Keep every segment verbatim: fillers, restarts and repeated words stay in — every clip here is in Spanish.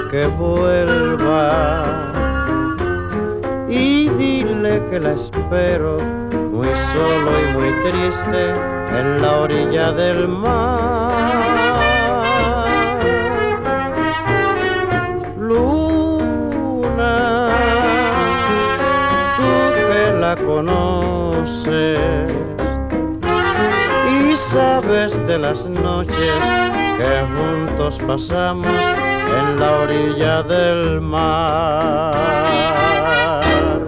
que vuelva y dile que la espero muy solo y muy triste en la orilla del mar. Luna, tú que la conoces y sabes de las noches que juntos pasamos en la orilla del mar.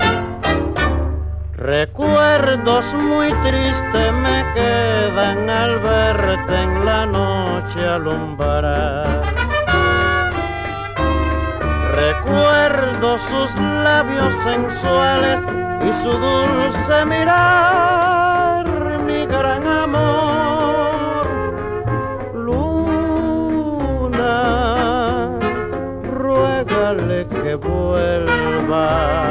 Recuerdos muy tristes me quedan al verte en la noche alumbrar. Recuerdo sus labios sensuales y su dulce mirar, mi gran amor. Luna, ruégale que vuelva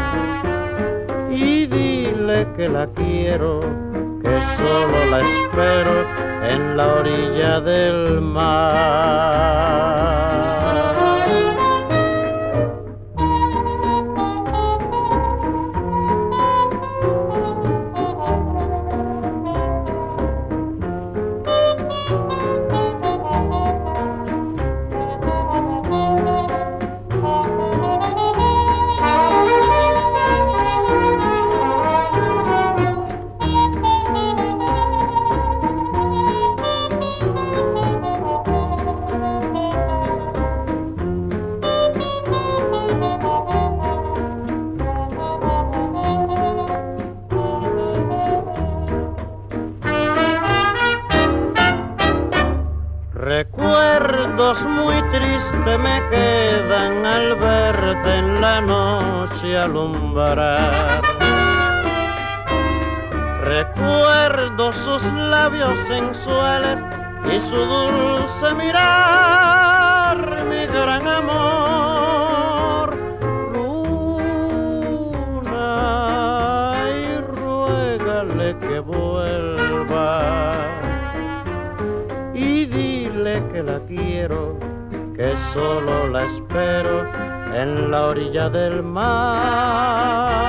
y dile que la quiero, que solo la espero en la orilla del mar. Recuerdos muy tristes me quedan al verte en la noche alumbrar. Recuerdo sus labios sensuales y su dulce mirar, mi gran amor. Luna, y ruégale que vuelva y dile que la quiero, que solo la espero en la orilla del mar.